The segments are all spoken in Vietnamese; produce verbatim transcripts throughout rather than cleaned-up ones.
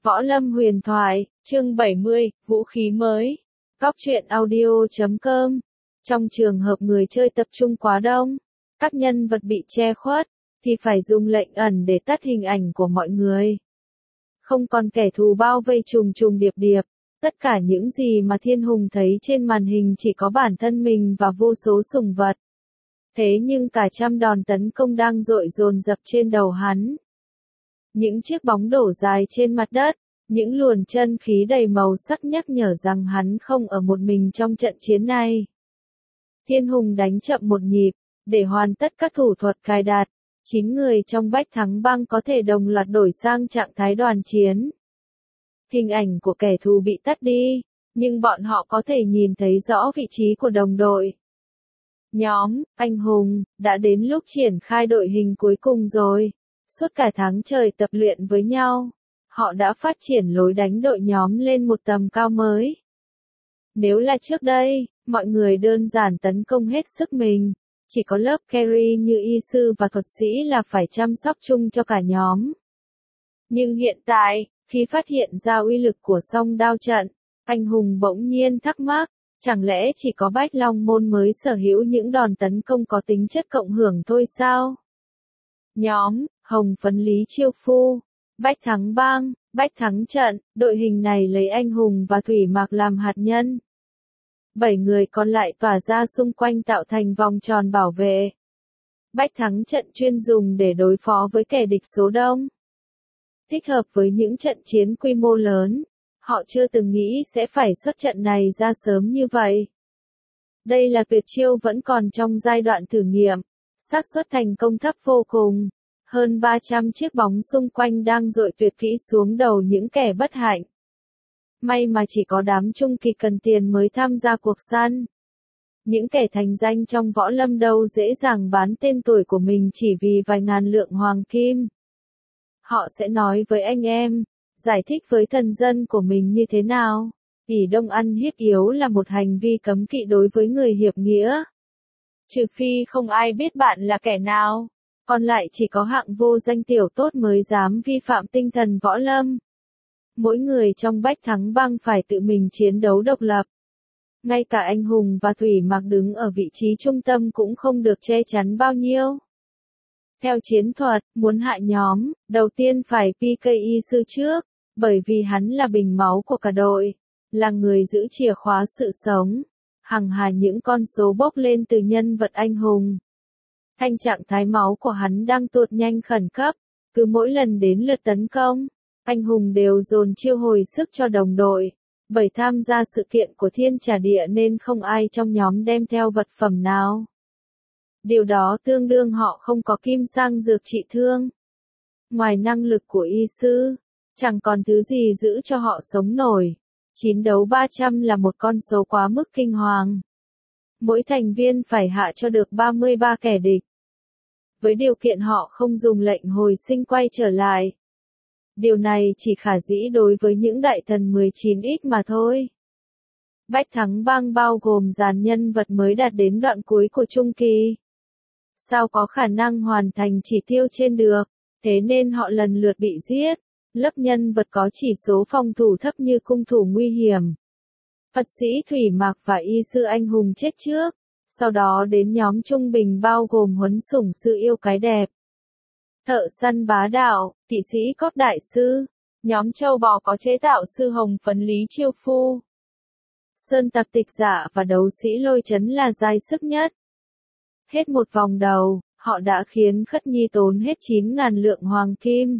Võ Lâm Huyền Thoại, chương bảy mươi, Vũ khí mới. Góc truyện audio chấm com. Trong trường hợp người chơi tập trung quá đông, các nhân vật bị che khuất, thì phải dùng lệnh ẩn để tắt hình ảnh của mọi người. Không còn kẻ thù bao vây trùng trùng điệp điệp, tất cả những gì mà Thiên Hùng thấy trên màn hình chỉ có bản thân mình và vô số sủng vật. Thế nhưng cả trăm đòn tấn công đang dội dồn dập trên đầu hắn. Những chiếc bóng đổ dài trên mặt đất, những luồn chân khí đầy màu sắc nhắc nhở rằng hắn không ở một mình trong trận chiến này. Thiên Hùng đánh chậm một nhịp, để hoàn tất các thủ thuật cài đặt. Chín người trong Bách Thắng Bang có thể đồng loạt đổi sang trạng thái đoàn chiến. Hình ảnh của kẻ thù bị tắt đi, nhưng bọn họ có thể nhìn thấy rõ vị trí của đồng đội. Nhóm, anh hùng, đã đến lúc triển khai đội hình cuối cùng rồi. Suốt cả tháng trời tập luyện với nhau, họ đã phát triển lối đánh đội nhóm lên một tầm cao mới. Nếu là trước đây, mọi người đơn giản tấn công hết sức mình, chỉ có lớp carry như y sư và thuật sĩ là phải chăm sóc chung cho cả nhóm. Nhưng hiện tại, khi phát hiện ra uy lực của song đao trận, anh hùng bỗng nhiên thắc mắc, chẳng lẽ chỉ có Bách Long Môn mới sở hữu những đòn tấn công có tính chất cộng hưởng thôi sao? Nhóm, Hồng Phấn Lý Chiêu Phu, Bách Thắng Bang, Bách Thắng Trận, đội hình này lấy anh hùng và Thủy Mạc làm hạt nhân. Bảy người còn lại tỏa ra xung quanh tạo thành vòng tròn bảo vệ. Bách Thắng Trận chuyên dùng để đối phó với kẻ địch số đông. Thích hợp với những trận chiến quy mô lớn, họ chưa từng nghĩ sẽ phải xuất trận này ra sớm như vậy. Đây là tuyệt chiêu vẫn còn trong giai đoạn thử nghiệm, xác suất thành công thấp vô cùng. Hơn ba trăm chiếc bóng xung quanh đang dội tuyệt kỹ xuống đầu những kẻ bất hạnh. May mà chỉ có đám trung kỳ cần tiền mới tham gia cuộc săn. Những kẻ thành danh trong võ lâm đâu dễ dàng bán tên tuổi của mình chỉ vì vài ngàn lượng hoàng kim. Họ sẽ nói với anh em, giải thích với thần dân của mình như thế nào. ỷ đông ăn hiếp yếu là một hành vi cấm kỵ đối với người hiệp nghĩa. Trừ phi không ai biết bạn là kẻ nào. Còn lại chỉ có hạng vô danh tiểu tốt mới dám vi phạm tinh thần võ lâm. Mỗi người trong Bách Thắng Bang phải tự mình chiến đấu độc lập. Ngay cả anh hùng và Thủy Mạc đứng ở vị trí trung tâm cũng không được che chắn bao nhiêu. Theo chiến thuật, muốn hạ nhóm, đầu tiên phải pê ca y sư trước, bởi vì hắn là bình máu của cả đội, là người giữ chìa khóa sự sống. Hằng hà những con số bốc lên từ nhân vật anh hùng. Thanh trạng thái máu của hắn đang tụt nhanh khẩn cấp, cứ mỗi lần đến lượt tấn công, anh hùng đều dồn chiêu hồi sức cho đồng đội. Bởi tham gia sự kiện của Thiên Trà Địa nên không ai trong nhóm đem theo vật phẩm nào. Điều đó tương đương họ không có kim sang dược trị thương. Ngoài năng lực của y sư, chẳng còn thứ gì giữ cho họ sống nổi. Chiến đấu ba trăm là một con số quá mức kinh hoàng. Mỗi thành viên phải hạ cho được ba mươi ba kẻ địch. Với điều kiện họ không dùng lệnh hồi sinh quay trở lại. Điều này chỉ khả dĩ đối với những đại thần mười chín x mà thôi. Bách Thắng Bang bao gồm dàn nhân vật mới đạt đến đoạn cuối của trung kỳ. Sao có khả năng hoàn thành chỉ tiêu trên được, thế nên họ lần lượt bị giết. Lớp nhân vật có chỉ số phòng thủ thấp như cung thủ nguy hiểm. Phật sĩ Thủy Mạc và y sư anh hùng chết trước. Sau đó đến nhóm trung bình bao gồm huấn sủng sư yêu cái đẹp. Thợ săn bá đạo, thị sĩ cóp đại sư. Nhóm châu bò có chế tạo sư Hồng Phấn Lý Chiêu Phu. Sơn tặc tịch dạ và đấu sĩ lôi chấn là dai sức nhất. Hết một vòng đầu, họ đã khiến Khất Nhi tốn hết chín ngàn lượng hoàng kim.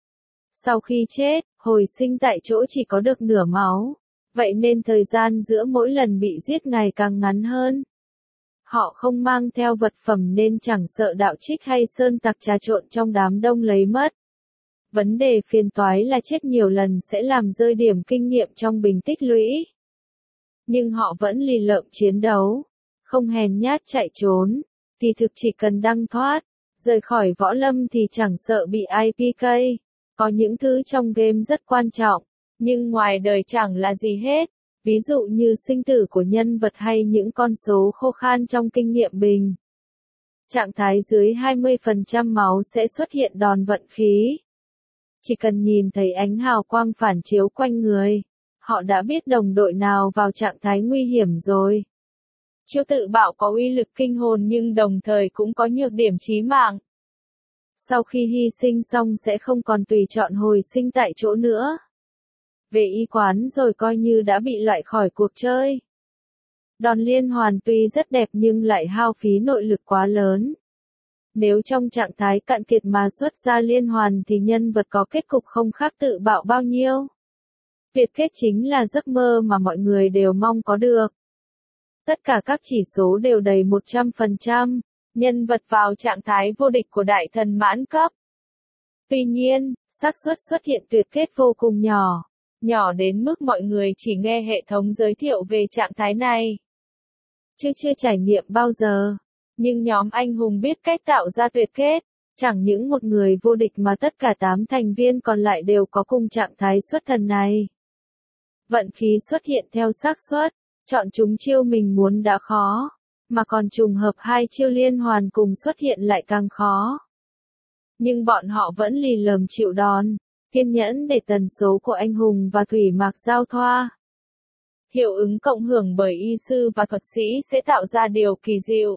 Sau khi chết, hồi sinh tại chỗ chỉ có được nửa máu. Vậy nên thời gian giữa mỗi lần bị giết ngày càng ngắn hơn. Họ không mang theo vật phẩm nên chẳng sợ đạo trích hay sơn tặc trà trộn trong đám đông lấy mất. Vấn đề phiền toái là chết nhiều lần sẽ làm rơi điểm kinh nghiệm trong bình tích lũy. Nhưng họ vẫn lì lợm chiến đấu, không hèn nhát chạy trốn, thì thực chỉ cần đăng thoát, rời khỏi võ lâm thì chẳng sợ bị ai pê ca. Có những thứ trong game rất quan trọng, nhưng ngoài đời chẳng là gì hết. Ví dụ như sinh tử của nhân vật hay những con số khô khan trong kinh nghiệm bình. Trạng thái dưới hai mươi phần trăm máu sẽ xuất hiện đòn vận khí. Chỉ cần nhìn thấy ánh hào quang phản chiếu quanh người, họ đã biết đồng đội nào vào trạng thái nguy hiểm rồi. Chiêu tự bạo có uy lực kinh hồn nhưng đồng thời cũng có nhược điểm chí mạng. Sau khi hy sinh xong sẽ không còn tùy chọn hồi sinh tại chỗ nữa. Về y quán rồi coi như đã bị loại khỏi cuộc chơi. Đòn liên hoàn tuy rất đẹp nhưng lại hao phí nội lực quá lớn. Nếu trong trạng thái cạn kiệt mà xuất ra liên hoàn thì nhân vật có kết cục không khác tự bạo bao nhiêu. Tuyệt kết chính là giấc mơ mà mọi người đều mong có được. Tất cả các chỉ số đều đầy một trăm phần trăm, nhân vật vào trạng thái vô địch của đại thần mãn cấp. Tuy nhiên, xác suất xuất hiện tuyệt kết vô cùng nhỏ, nhỏ đến mức mọi người chỉ nghe hệ thống giới thiệu về trạng thái này. Chứ chưa trải nghiệm bao giờ, nhưng nhóm anh hùng biết cách tạo ra tuyệt kết, chẳng những một người vô địch mà tất cả tám thành viên còn lại đều có cùng trạng thái xuất thần này. Vận khí xuất hiện theo xác suất, chọn chúng chiêu mình muốn đã khó, mà còn trùng hợp hai chiêu liên hoàn cùng xuất hiện lại càng khó. Nhưng bọn họ vẫn lì lợm chịu đòn, kiên nhẫn để tần số của anh hùng và thủy mạc giao thoa. Hiệu ứng cộng hưởng bởi y sư và thuật sĩ sẽ tạo ra điều kỳ diệu.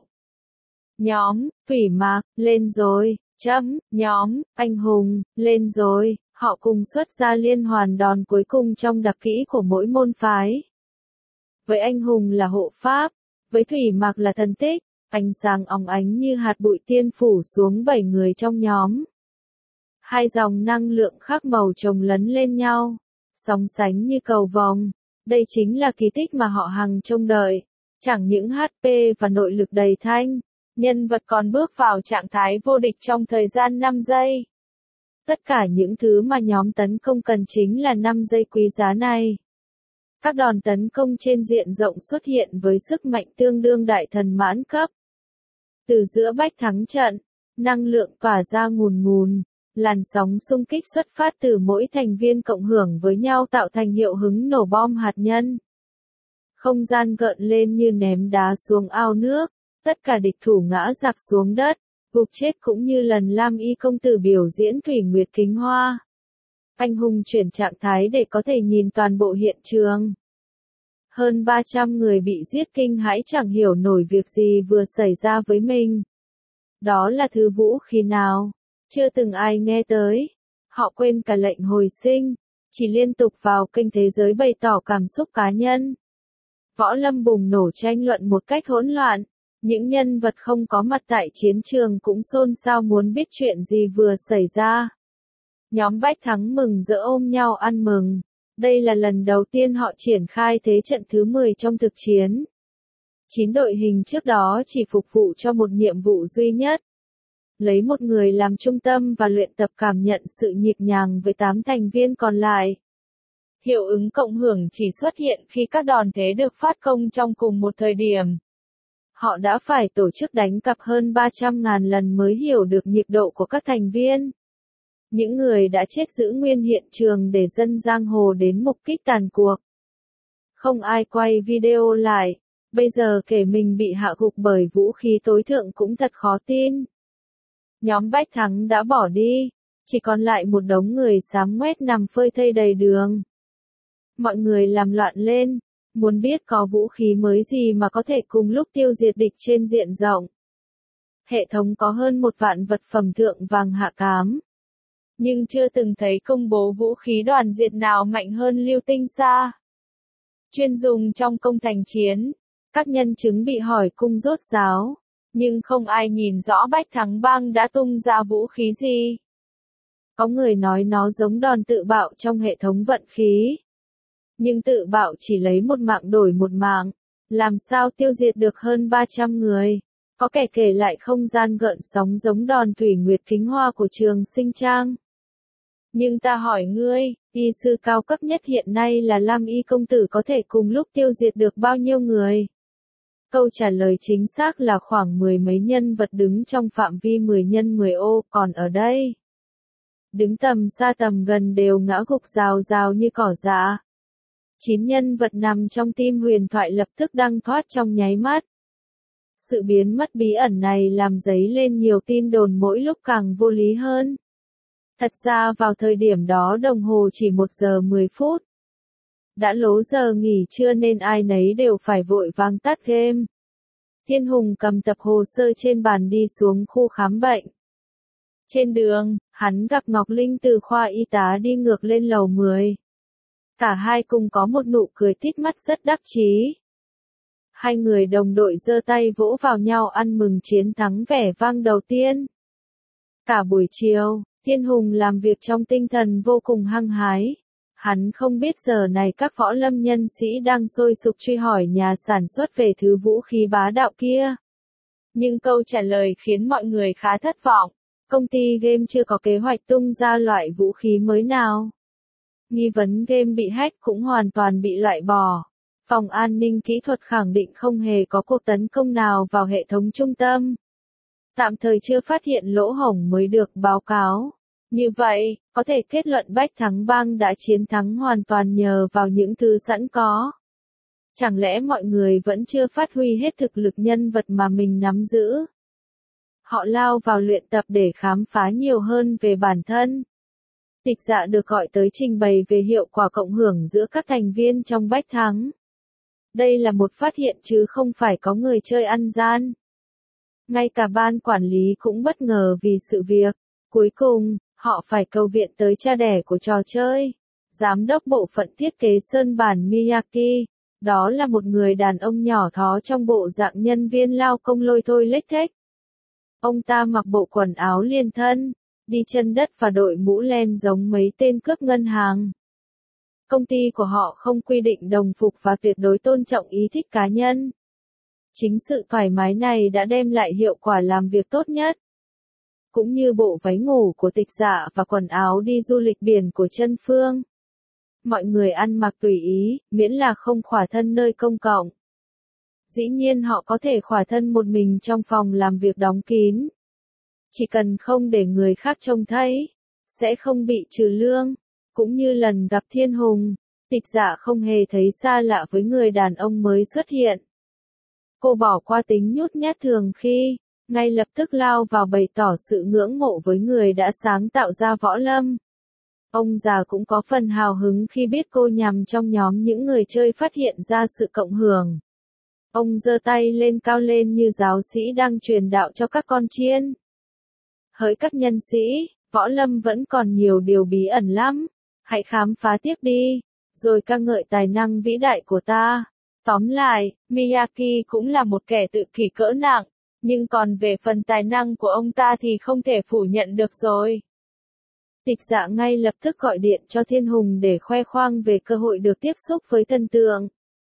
Nhóm, thủy mạc, lên rồi, chấm, nhóm, anh hùng, lên rồi, họ cùng xuất ra liên hoàn đòn cuối cùng trong đặc kỹ của mỗi môn phái. Với anh hùng là hộ pháp, với thủy mạc là thần tích, ánh sáng óng ánh như hạt bụi tiên phủ xuống bảy người trong nhóm. Hai dòng năng lượng khác màu chồng lấn lên nhau, sóng sánh như cầu vồng. Đây chính là kỳ tích mà họ hằng trông đợi. Chẳng những hát pê và nội lực đầy thanh, nhân vật còn bước vào trạng thái vô địch trong thời gian năm giây. Tất cả những thứ mà nhóm tấn công cần chính là năm giây quý giá này. Các đòn tấn công trên diện rộng xuất hiện với sức mạnh tương đương đại thần mãn cấp. Từ giữa bách thắng trận, năng lượng tỏa ra ngùn ngùn, làn sóng xung kích xuất phát từ mỗi thành viên cộng hưởng với nhau tạo thành hiệu ứng nổ bom hạt nhân. Không gian gợn lên như ném đá xuống ao nước, tất cả địch thủ ngã rạp xuống đất, gục chết cũng như lần Lam Y công tử biểu diễn Thủy Nguyệt Kính Hoa. Anh hùng chuyển trạng thái để có thể nhìn toàn bộ hiện trường. Hơn ba trăm người bị giết kinh hãi chẳng hiểu nổi việc gì vừa xảy ra với mình. Đó là thứ vũ khí nào? Chưa từng ai nghe tới. Họ quên cả lệnh hồi sinh, chỉ liên tục vào kênh thế giới bày tỏ cảm xúc cá nhân. Võ lâm bùng nổ tranh luận một cách hỗn loạn. Những nhân vật không có mặt tại chiến trường cũng xôn xao muốn biết chuyện gì vừa xảy ra. Nhóm Bách Thắng mừng rỡ ôm nhau ăn mừng. Đây là lần đầu tiên họ triển khai thế trận thứ mười trong thực chiến. Chín đội hình trước đó chỉ phục vụ cho một nhiệm vụ duy nhất. Lấy một người làm trung tâm và luyện tập cảm nhận sự nhịp nhàng với tám thành viên còn lại. Hiệu ứng cộng hưởng chỉ xuất hiện khi các đòn thế được phát công trong cùng một thời điểm. Họ đã phải tổ chức đánh cặp hơn ba trăm ngàn lần mới hiểu được nhịp độ của các thành viên. Những người đã chết giữ nguyên hiện trường để dân giang hồ đến mục kích tàn cuộc. Không ai quay video lại, bây giờ kể mình bị hạ gục bởi vũ khí tối thượng cũng thật khó tin. Nhóm Bách Thắng đã bỏ đi, chỉ còn lại một đống người xám ngoét nằm phơi thây đầy đường. Mọi người làm loạn lên, muốn biết có vũ khí mới gì mà có thể cùng lúc tiêu diệt địch trên diện rộng. Hệ thống có hơn một vạn vật phẩm thượng vàng hạ cám. Nhưng chưa từng thấy công bố vũ khí đoàn diệt nào mạnh hơn lưu tinh xa. Chuyên dùng trong công thành chiến, các nhân chứng bị hỏi cung rốt ráo, nhưng không ai nhìn rõ Bách Thắng Bang đã tung ra vũ khí gì. Có người nói nó giống đòn tự bạo trong hệ thống vận khí. Nhưng tự bạo chỉ lấy một mạng đổi một mạng, làm sao tiêu diệt được hơn ba trăm người. Có kẻ kể lại không gian gợn sóng giống đòn Thủy Nguyệt Kính Hoa của Trường Sinh Trang. Nhưng ta hỏi ngươi, y sư cao cấp nhất hiện nay là Lam Y công tử có thể cùng lúc tiêu diệt được bao nhiêu người? Câu trả lời chính xác là khoảng mười mấy nhân vật đứng trong phạm vi mười nhân mười ô, còn ở đây. Đứng tầm xa tầm gần đều ngã gục rào rào như cỏ dại. Chín nhân vật nằm trong tim huyền thoại lập tức đăng thoát trong nháy mắt. Sự biến mất bí ẩn này làm dấy lên nhiều tin đồn mỗi lúc càng vô lý hơn. Thật ra vào thời điểm đó đồng hồ chỉ một giờ mười phút. Đã lố giờ nghỉ trưa nên ai nấy đều phải vội vàng tắt game. Thiên Hùng cầm tập hồ sơ trên bàn đi xuống khu khám bệnh. Trên đường, hắn gặp Ngọc Linh từ khoa y tá đi ngược lên lầu mười. Cả hai cùng có một nụ cười tít mắt rất đắc chí. Hai người đồng đội giơ tay vỗ vào nhau ăn mừng chiến thắng vẻ vang đầu tiên. Cả buổi chiều, Thiên Hùng làm việc trong tinh thần vô cùng hăng hái. Hắn không biết giờ này các võ lâm nhân sĩ đang sôi sục truy hỏi nhà sản xuất về thứ vũ khí bá đạo kia. Nhưng câu trả lời khiến mọi người khá thất vọng. Công ty game chưa có kế hoạch tung ra loại vũ khí mới nào. Nghi vấn game bị hack cũng hoàn toàn bị loại bỏ. Phòng an ninh kỹ thuật khẳng định không hề có cuộc tấn công nào vào hệ thống trung tâm. Tạm thời chưa phát hiện lỗ hổng mới được báo cáo. Như vậy, có thể kết luận Bách Thắng Bang đã chiến thắng hoàn toàn nhờ vào những thứ sẵn có. Chẳng lẽ mọi người vẫn chưa phát huy hết thực lực nhân vật mà mình nắm giữ? Họ lao vào luyện tập để khám phá nhiều hơn về bản thân. Tịch Dạ được gọi tới trình bày về hiệu quả cộng hưởng giữa các thành viên trong Bách Thắng. Đây là một phát hiện chứ không phải có người chơi ăn gian. Ngay cả ban quản lý cũng bất ngờ vì sự việc. Cuối cùng, họ phải cầu viện tới cha đẻ của trò chơi. Giám đốc bộ phận thiết kế sơn bản Miyaki. Đó là một người đàn ông nhỏ thó trong bộ dạng nhân viên lao công lôi thôi lếch thếch. Ông ta mặc bộ quần áo liền thân, đi chân đất và đội mũ len giống mấy tên cướp ngân hàng. Công ty của họ không quy định đồng phục và tuyệt đối tôn trọng ý thích cá nhân. Chính sự thoải mái này đã đem lại hiệu quả làm việc tốt nhất. Cũng như bộ váy ngủ của Tịch Dạ và quần áo đi du lịch biển của Chân Phương. Mọi người ăn mặc tùy ý, miễn là không khỏa thân nơi công cộng. Dĩ nhiên họ có thể khỏa thân một mình trong phòng làm việc đóng kín. Chỉ cần không để người khác trông thấy, sẽ không bị trừ lương. Cũng như lần gặp Thiên Hùng, Tịch Dạ không hề thấy xa lạ với người đàn ông mới xuất hiện. Cô bỏ qua tính nhút nhát thường khi, ngay lập tức lao vào bày tỏ sự ngưỡng mộ với người đã sáng tạo ra võ lâm. Ông già cũng có phần hào hứng khi biết cô nhằm trong nhóm những người chơi phát hiện ra sự cộng hưởng. Ông giơ tay lên cao lên như giáo sĩ đang truyền đạo cho các con chiên. Hỡi các nhân sĩ, võ lâm vẫn còn nhiều điều bí ẩn lắm. Hãy khám phá tiếp đi, rồi ca ngợi tài năng vĩ đại của ta. Tóm lại, Miyaki cũng là một kẻ tự kỷ cỡ nặng, nhưng còn về phần tài năng của ông ta thì không thể phủ nhận được rồi. Tịch Dạ ngay lập tức gọi điện cho Thiên Hùng để khoe khoang về cơ hội được tiếp xúc với thần tượng.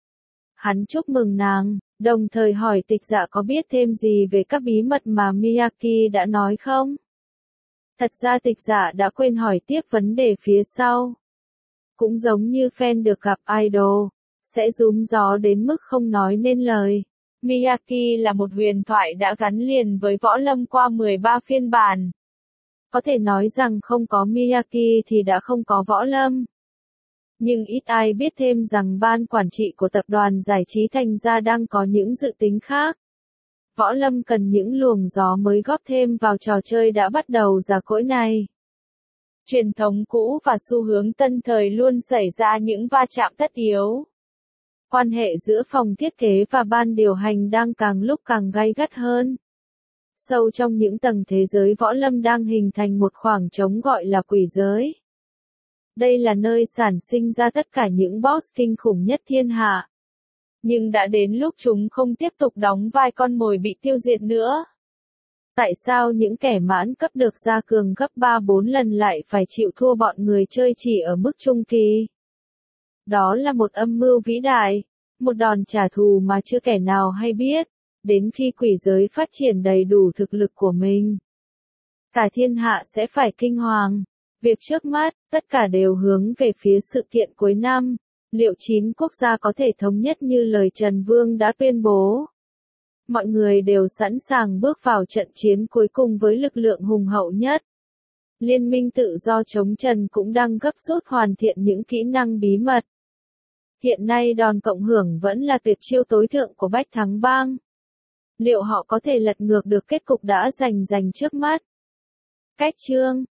Hắn chúc mừng nàng, đồng thời hỏi Tịch Dạ có biết thêm gì về các bí mật mà Miyaki đã nói không? Thật ra Tịch Dạ đã quên hỏi tiếp vấn đề phía sau. Cũng giống như fan được gặp idol, sẽ rúm gió đến mức không nói nên lời. Miyaki là một huyền thoại đã gắn liền với võ lâm qua mười ba phiên bản. Có thể nói rằng không có Miyaki thì đã không có võ lâm. Nhưng ít ai biết thêm rằng ban quản trị của tập đoàn giải trí Thành Gia đang có những dự tính khác. Võ lâm cần những luồng gió mới góp thêm vào trò chơi đã bắt đầu già cỗi này. Truyền thống cũ và xu hướng tân thời luôn xảy ra những va chạm tất yếu. Quan hệ giữa phòng thiết kế và ban điều hành đang càng lúc càng gay gắt hơn. Sâu trong những tầng thế giới võ lâm đang hình thành một khoảng trống gọi là quỷ giới. Đây là nơi sản sinh ra tất cả những boss kinh khủng nhất thiên hạ. Nhưng đã đến lúc chúng không tiếp tục đóng vai con mồi bị tiêu diệt nữa. Tại sao những kẻ mãn cấp được gia cường gấp ba bốn lần lại phải chịu thua bọn người chơi chỉ ở mức trung kỳ? Đó là một âm mưu vĩ đại, một đòn trả thù mà chưa kẻ nào hay biết, đến khi quỷ giới phát triển đầy đủ thực lực của mình. Cả thiên hạ sẽ phải kinh hoàng. Việc trước mắt, tất cả đều hướng về phía sự kiện cuối năm. Liệu chín quốc gia có thể thống nhất như lời Trần Vương đã tuyên bố? Mọi người đều sẵn sàng bước vào trận chiến cuối cùng với lực lượng hùng hậu nhất. Liên minh tự do chống Trần cũng đang gấp rút hoàn thiện những kỹ năng bí mật. Hiện nay đòn cộng hưởng vẫn là tuyệt chiêu tối thượng của Bách Thắng Bang. Liệu họ có thể lật ngược được kết cục đã giành giành trước mắt? Cách chương